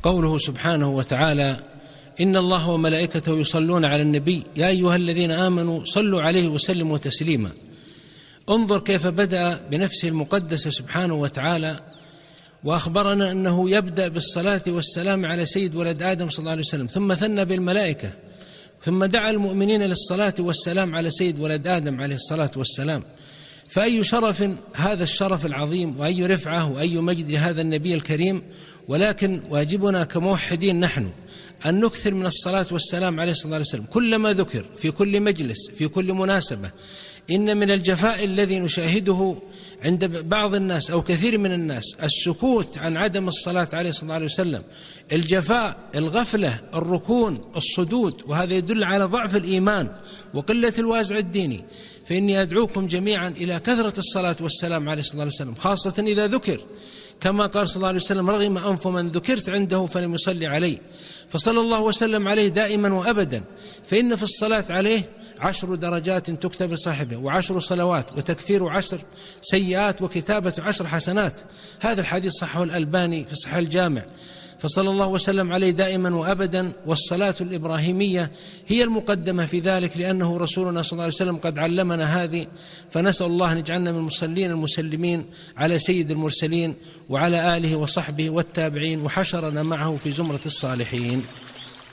قوله سبحانه وتعالى: إن الله وملائكته يصلون على النبي يا أيها الذين آمنوا صلوا عليه وسلموا تسليما. انظر كيف بدأ بنفسه المقدسة سبحانه وتعالى، وأخبرنا أنه يبدأ بالصلاة والسلام على سيد ولد آدم صلى الله عليه وسلم، ثم ثنى بالملائكة، ثم دعا المؤمنين للصلاة والسلام على سيد ولد آدم عليه الصلاة والسلام. فأي شرف هذا الشرف العظيم، وأي رفعة وأي مجد هذا النبي الكريم. ولكن واجبنا كموحدين نحن أن نكثر من الصلاة والسلام عليه صلى الله عليه وسلم كلما ذكر، في كل مجلس، في كل مناسبة. إن من الجفاء الذي نشاهده عند بعض الناس أو كثير من الناس السكوت عن عدم الصلاة عليه صلى الله عليه وسلم، الجفاء، الغفلة، الركون، الصدود، وهذا يدل على ضعف الإيمان وقلة الوازع الديني. فإني أدعوكم جميعا إلى كثرة الصلاة والسلام عليه صلى الله عليه وسلم، خاصة إذا ذكر، كما قال صلى الله عليه وسلم: رغم أنف من ذكرت عنده فلم يصلي عليه. فصلى الله وسلم عليه دائما وأبدا، فإن في الصلاة عليه 10 درجات تكتب لصاحبه، و10 صلوات، وتكفير 10 سيئات، وكتابة 10 حسنات. هذا الحديث صححه الألباني في صحيح الجامع. فصلى الله وسلم عليه دائما وأبدا. والصلاة الإبراهيمية هي المقدمة في ذلك، لأنه رسولنا صلى الله عليه وسلم قد علمنا هذه. فنسأل الله أن يجعلنا من المصلين المسلمين على سيد المرسلين وعلى آله وصحبه والتابعين، وحشرنا معه في زمرة الصالحين.